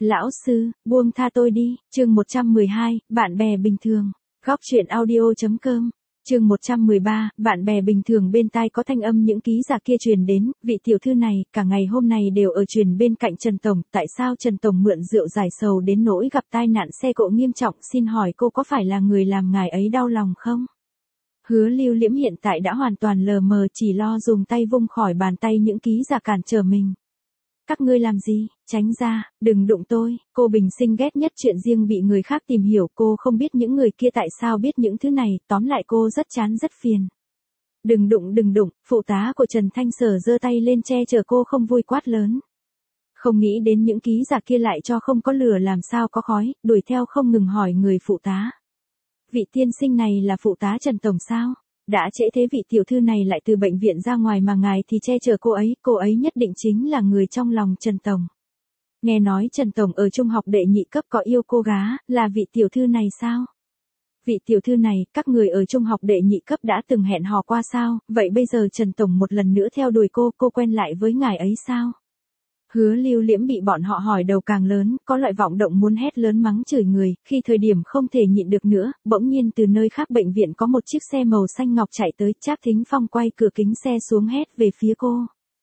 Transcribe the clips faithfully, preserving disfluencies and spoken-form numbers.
Lão sư, buông tha tôi đi, chương một trăm mười hai, bạn bè bình thường. Góc truyện audio.com, chương một trăm mười ba, bạn bè bình thường. Bên tai có thanh âm những ký giả kia truyền đến, vị tiểu thư này, cả ngày hôm nay đều ở truyền bên cạnh Trần Tổng, tại sao Trần Tổng mượn rượu giải sầu đến nỗi gặp tai nạn xe cộ nghiêm trọng, xin hỏi cô có phải là người làm ngài ấy đau lòng không? Hứa Lưu Liễm hiện tại đã hoàn toàn lờ mờ, chỉ lo dùng tay vung khỏi bàn tay những ký giả cản trở mình. Các ngươi làm gì, tránh ra, đừng đụng tôi. Cô bình sinh ghét nhất chuyện riêng bị người khác tìm hiểu, cô không biết những người kia tại sao biết những thứ này, tóm lại cô rất chán rất phiền. Đừng đụng đừng đụng, phụ tá của Trần Thanh Sở giơ tay lên che chở cô, không vui quát lớn. Không nghĩ đến những ký giả kia lại cho không có lửa làm sao có khói, đuổi theo không ngừng hỏi người phụ tá. Vị tiên sinh này là phụ tá Trần Tổng sao? Đã trễ thế vị tiểu thư này lại từ bệnh viện ra ngoài mà ngài thì che chở cô ấy, cô ấy nhất định chính là người trong lòng Trần Tổng. Nghe nói Trần Tổng ở trung học đệ nhị cấp có yêu cô gái, là vị tiểu thư này sao? Vị tiểu thư này, các người ở trung học đệ nhị cấp đã từng hẹn hò qua sao? Vậy bây giờ Trần Tổng một lần nữa theo đuổi cô, cô quen lại với ngài ấy sao? Hứa Lưu Liễm bị bọn họ hỏi đầu càng lớn, có loại vọng động muốn hét lớn mắng chửi người, khi thời điểm không thể nhịn được nữa, bỗng nhiên từ nơi khác bệnh viện có một chiếc xe màu xanh ngọc chạy tới, Trác Thính Phong quay cửa kính xe xuống hét về phía cô.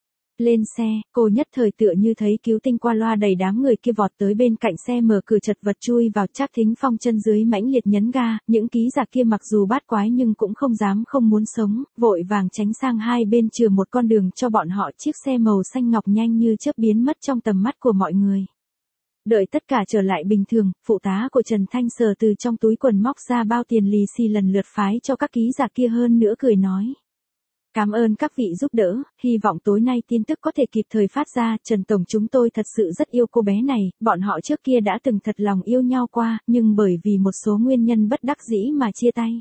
Lên xe, cô nhất thời tựa như thấy cứu tinh qua loa, đầy đám người kia vọt tới bên cạnh xe, mở cửa chật vật chui vào. Trác Thính Phong chân dưới mãnh liệt nhấn ga, những ký giả kia mặc dù bát quái nhưng cũng không dám không muốn sống, vội vàng tránh sang hai bên chừa một con đường cho bọn họ. Chiếc xe màu xanh ngọc nhanh như chớp biến mất trong tầm mắt của mọi người. Đợi tất cả trở lại bình thường, phụ tá của Trần Thanh Sở từ trong túi quần móc ra bao tiền lì xì lần lượt phái cho các ký giả kia, hơn nữa cười nói. Cảm ơn các vị giúp đỡ, hy vọng tối nay tin tức có thể kịp thời phát ra. Trần Tổng chúng tôi thật sự rất yêu cô bé này, bọn họ trước kia đã từng thật lòng yêu nhau qua, nhưng bởi vì một số nguyên nhân bất đắc dĩ mà chia tay.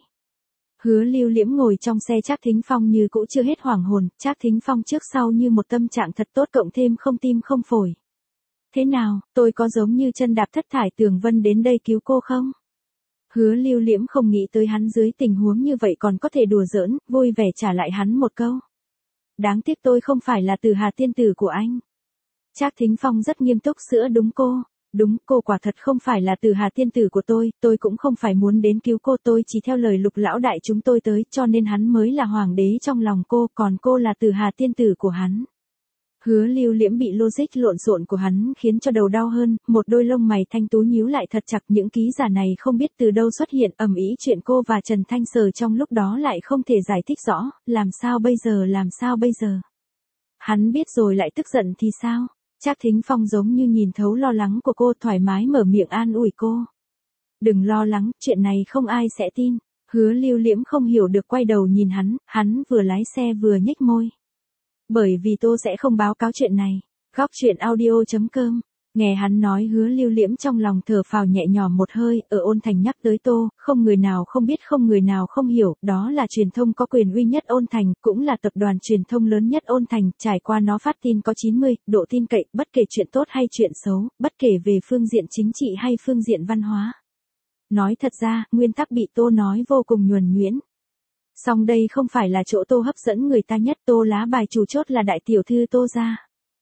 Hứa Lưu Liễm ngồi trong xe Trác Thính Phong như cũ chưa hết hoảng hồn, Trác Thính Phong trước sau như một tâm trạng thật tốt cộng thêm không tim không phổi. Thế nào, tôi có giống như chân đạp thất thải tường vân đến đây cứu cô không? Hứa Lưu Liễm không nghĩ tới hắn dưới tình huống như vậy còn có thể đùa giỡn, vui vẻ trả lại hắn một câu. Đáng tiếc tôi không phải là Từ Hà tiên tử của anh. Trác Thính Phong rất nghiêm túc sữa đúng cô. Đúng, cô quả thật không phải là Từ Hà tiên tử của tôi, tôi cũng không phải muốn đến cứu cô, tôi chỉ theo lời Lục lão đại chúng tôi tới, cho nên hắn mới là hoàng đế trong lòng cô, còn cô là Từ Hà tiên tử của hắn. Hứa Lưu Liễm bị logic lộn xộn của hắn khiến cho đầu đau hơn, một đôi lông mày thanh tú nhíu lại thật chặt. Những ký giả này không biết từ đâu xuất hiện, ầm ĩ chuyện cô và Trần Thanh Sở trong lúc đó lại không thể giải thích rõ, làm sao bây giờ làm sao bây giờ. Hắn biết rồi lại tức giận thì sao? Trác Thính Phong giống như nhìn thấu lo lắng của cô, thoải mái mở miệng an ủi cô. Đừng lo lắng, chuyện này không ai sẽ tin. Hứa Lưu Liễm không hiểu được quay đầu nhìn hắn, hắn vừa lái xe vừa nhếch môi. Bởi vì tôi sẽ không báo cáo chuyện này. Góc truyện audio.com. Nghe hắn nói, Hứa Lưu Liễm trong lòng thở phào nhẹ nhõm một hơi. Ở Ôn Thành nhắc tới Tô, không người nào không biết, không người nào không hiểu, đó là truyền thông có quyền uy nhất Ôn Thành, cũng là tập đoàn truyền thông lớn nhất Ôn Thành, trải qua nó phát tin có chín mươi, độ tin cậy, bất kể chuyện tốt hay chuyện xấu, bất kể về phương diện chính trị hay phương diện văn hóa. Nói thật ra, nguyên tắc bị Tô nói vô cùng nhuần nhuyễn. Song đây không phải là chỗ Tô hấp dẫn người ta nhất, Tô lá bài chủ chốt là đại tiểu thư Tô gia.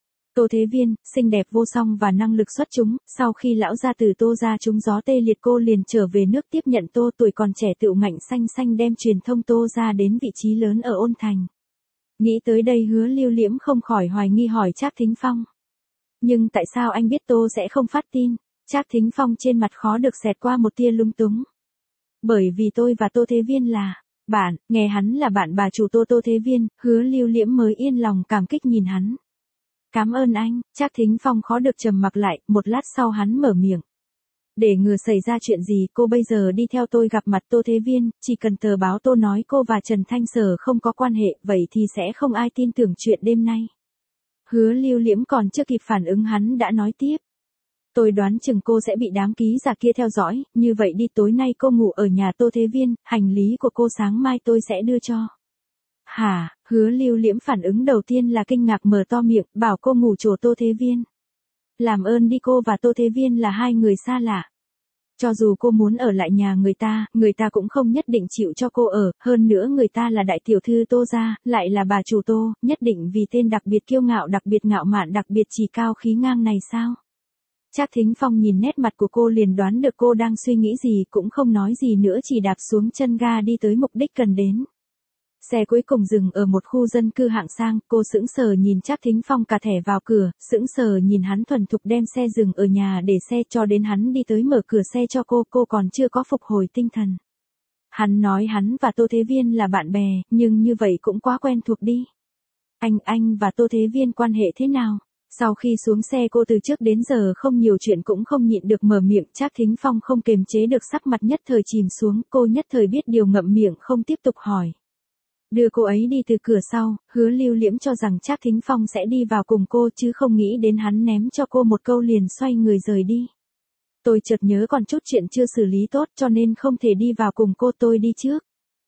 Tô Thế Viên, xinh đẹp vô song và năng lực xuất chúng, sau khi lão gia từ Tô gia trúng gió tê liệt cô liền trở về nước tiếp nhận Tô, tuổi còn trẻ tựu ngạnh xanh xanh đem truyền thông Tô gia đến vị trí lớn ở Ôn Thành. Nghĩ tới đây Hứa Lưu Liễm không khỏi hoài nghi hỏi Trác Thính Phong. Nhưng tại sao anh biết Tô sẽ không phát tin? Trác Thính Phong trên mặt khó được xẹt qua một tia lung túng. Bởi vì tôi và Tô Thế Viên là bạn, nghe hắn là bạn bà chủ Tô Tô Thế Viên, Hứa Lưu Liễm mới yên lòng cảm kích nhìn hắn. Cảm ơn anh, Trác Thính Phong khó được trầm mặc lại, một lát sau hắn mở miệng. Để ngừa xảy ra chuyện gì, cô bây giờ đi theo tôi gặp mặt Tô Thế Viên, chỉ cần tờ báo Tô nói cô và Trần Thanh Sở không có quan hệ, vậy thì sẽ không ai tin tưởng chuyện đêm nay. Hứa Lưu Liễm còn chưa kịp phản ứng hắn đã nói tiếp. Tôi đoán chừng cô sẽ bị đám ký giả kia theo dõi, như vậy đi, tối nay cô ngủ ở nhà Tô Thế Viên, hành lý của cô sáng mai tôi sẽ đưa cho. Hả? Hứa Lưu Liễm phản ứng đầu tiên là kinh ngạc, mở to miệng, bảo cô ngủ chỗ Tô Thế Viên. Làm ơn đi, cô và Tô Thế Viên là hai người xa lạ. Cho dù cô muốn ở lại nhà người ta, người ta cũng không nhất định chịu cho cô ở, hơn nữa người ta là đại tiểu thư Tô gia, lại là bà chủ Tô, nhất định vì tên đặc biệt kiêu ngạo, đặc biệt ngạo mạn, đặc biệt chỉ cao khí ngang này sao? Trác Thính Phong nhìn nét mặt của cô liền đoán được cô đang suy nghĩ gì, cũng không nói gì nữa, chỉ đạp xuống chân ga đi tới mục đích cần đến. Xe cuối cùng dừng ở một khu dân cư hạng sang, cô sững sờ nhìn Trác Thính Phong cà thẻ vào cửa, sững sờ nhìn hắn thuần thục đem xe dừng ở nhà để xe cho đến hắn đi tới mở cửa xe cho cô, cô còn chưa có phục hồi tinh thần. Hắn nói hắn và Tô Thế Viên là bạn bè, nhưng như vậy cũng quá quen thuộc đi. Anh, anh và Tô Thế Viên quan hệ thế nào? Sau khi xuống xe cô từ trước đến giờ không nhiều chuyện cũng không nhịn được mở miệng, Trác Thính Phong không kềm chế được sắc mặt nhất thời chìm xuống, cô nhất thời biết điều ngậm miệng không tiếp tục hỏi. Đưa cô ấy đi từ cửa sau, Hứa Lưu Liễm cho rằng Trác Thính Phong sẽ đi vào cùng cô chứ không nghĩ đến hắn ném cho cô một câu liền xoay người rời đi. Tôi chợt nhớ còn chút chuyện chưa xử lý tốt cho nên không thể đi vào cùng cô, tôi đi trước.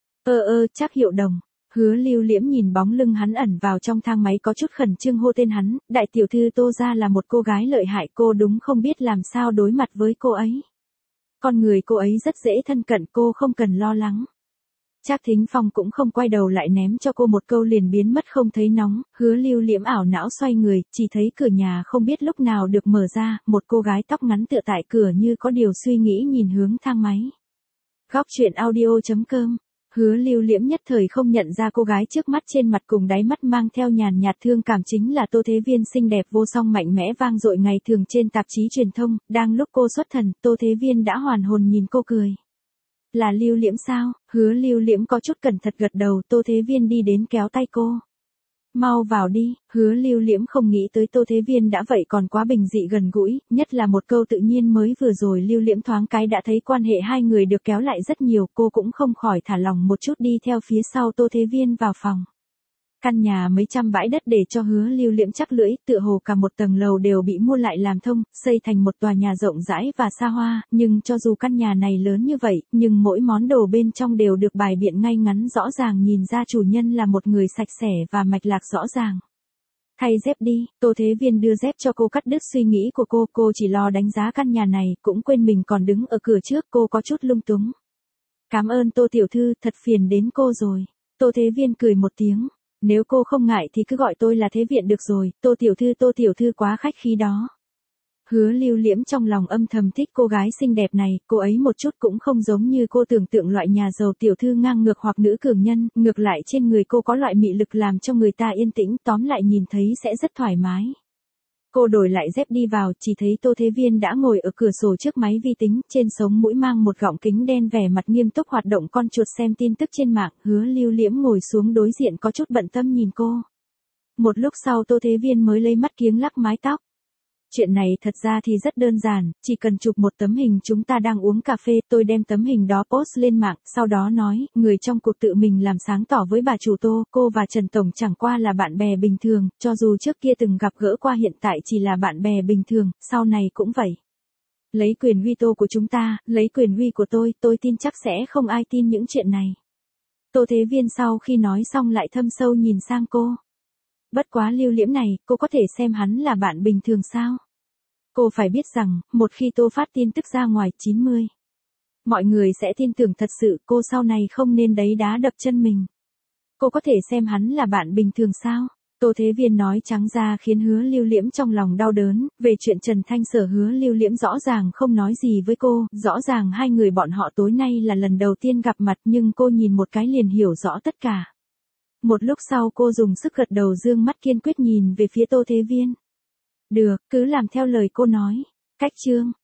Ơ ơ, Trác Hiệu Đồng. Hứa Lưu Liễm nhìn bóng lưng hắn ẩn vào trong thang máy có chút khẩn trương hô tên hắn, đại tiểu thư Tô gia là một cô gái lợi hại, cô đúng không biết làm sao đối mặt với cô ấy. Con người cô ấy rất dễ thân cận, cô không cần lo lắng. Trác Thính Phong cũng không quay đầu lại, ném cho cô một câu liền biến mất không thấy nóng. Hứa Lưu Liễm ảo não xoay người, chỉ thấy cửa nhà không biết lúc nào được mở ra, một cô gái tóc ngắn tựa tại cửa như có điều suy nghĩ nhìn hướng thang máy. Góc truyện audio chấm com. Hứa Lưu Liễm nhất thời không nhận ra cô gái trước mắt, trên mặt cùng đáy mắt mang theo nhàn nhạt thương cảm chính là Tô Thế Viên xinh đẹp vô song mạnh mẽ vang dội ngày thường trên tạp chí truyền thông, đang lúc cô xuất thần, Tô Thế Viên đã hoàn hồn nhìn cô cười. Là Lưu Liễm sao? Hứa Lưu Liễm có chút cẩn thận gật đầu, Tô Thế Viên đi đến kéo tay cô. Mau vào đi. Hứa Lưu Liễm không nghĩ tới Tô Thế Viên đã vậy còn quá bình dị gần gũi, nhất là một câu tự nhiên mới vừa rồi Lưu Liễm thoáng cái đã thấy quan hệ hai người được kéo lại rất nhiều, cô cũng không khỏi thả lòng một chút đi theo phía sau Tô Thế Viên vào phòng. Căn nhà mấy trăm bãi đất để cho Hứa Lưu Liễm chắc lưỡi, tựa hồ cả một tầng lầu đều bị mua lại làm thông, xây thành một tòa nhà rộng rãi và xa hoa, nhưng cho dù căn nhà này lớn như vậy, nhưng mỗi món đồ bên trong đều được bày biện ngay ngắn rõ ràng, nhìn ra chủ nhân là một người sạch sẽ và mạch lạc rõ ràng. Thay dép đi, Tô Thế Viên đưa dép cho cô cắt đứt suy nghĩ của cô, cô chỉ lo đánh giá căn nhà này, cũng quên mình còn đứng ở cửa trước, cô có chút lung túng. Cảm ơn Tô tiểu thư, thật phiền đến cô rồi. Tô Thế Viên cười một tiếng. Nếu cô không ngại thì cứ gọi tôi là Thế Viện được rồi, Tô tiểu thư Tô tiểu thư quá khách khí đó. Hứa Lưu Liễm trong lòng âm thầm thích cô gái xinh đẹp này, cô ấy một chút cũng không giống như cô tưởng tượng loại nhà giàu tiểu thư ngang ngược hoặc nữ cường nhân, ngược lại trên người cô có loại mị lực làm cho người ta yên tĩnh, tóm lại nhìn thấy sẽ rất thoải mái. Cô đổi lại dép đi vào, chỉ thấy Tô Thế Viên đã ngồi ở cửa sổ trước máy vi tính, trên sống mũi mang một gọng kính đen, vẻ mặt nghiêm túc hoạt động con chuột xem tin tức trên mạng. Hứa Lưu Liễm ngồi xuống đối diện có chút bận tâm nhìn cô. Một lúc sau Tô Thế Viên mới lấy mắt kiếng lắc mái tóc. Chuyện này thật ra thì rất đơn giản, chỉ cần chụp một tấm hình chúng ta đang uống cà phê, tôi đem tấm hình đó post lên mạng, sau đó nói, người trong cuộc tự mình làm sáng tỏ với bà chủ Tô, cô và Trần Tổng chẳng qua là bạn bè bình thường, cho dù trước kia từng gặp gỡ qua hiện tại chỉ là bạn bè bình thường, sau này cũng vậy. Lấy quyền uy Tô của chúng ta, lấy quyền uy của tôi, tôi tin chắc sẽ không ai tin những chuyện này. Tô Thế Viên sau khi nói xong lại thâm sâu nhìn sang cô. Bất quá Lưu Liễm này, cô có thể xem hắn là bạn bình thường sao? Cô phải biết rằng, một khi Tô phát tin tức ra ngoài chín mươi, mọi người sẽ tin tưởng thật sự, cô sau này không nên đấy đá đập chân mình. Cô có thể xem hắn là bạn bình thường sao? Tô Thế Viên nói trắng ra khiến Hứa Lưu Liễm trong lòng đau đớn, về chuyện Trần Thanh Sở Hứa Lưu Liễm rõ ràng không nói gì với cô, rõ ràng hai người bọn họ tối nay là lần đầu tiên gặp mặt nhưng cô nhìn một cái liền hiểu rõ tất cả. Một lúc sau cô dùng sức gật đầu dương mắt kiên quyết nhìn về phía Tô Thế Viên. Được, cứ làm theo lời cô nói. Cách chương.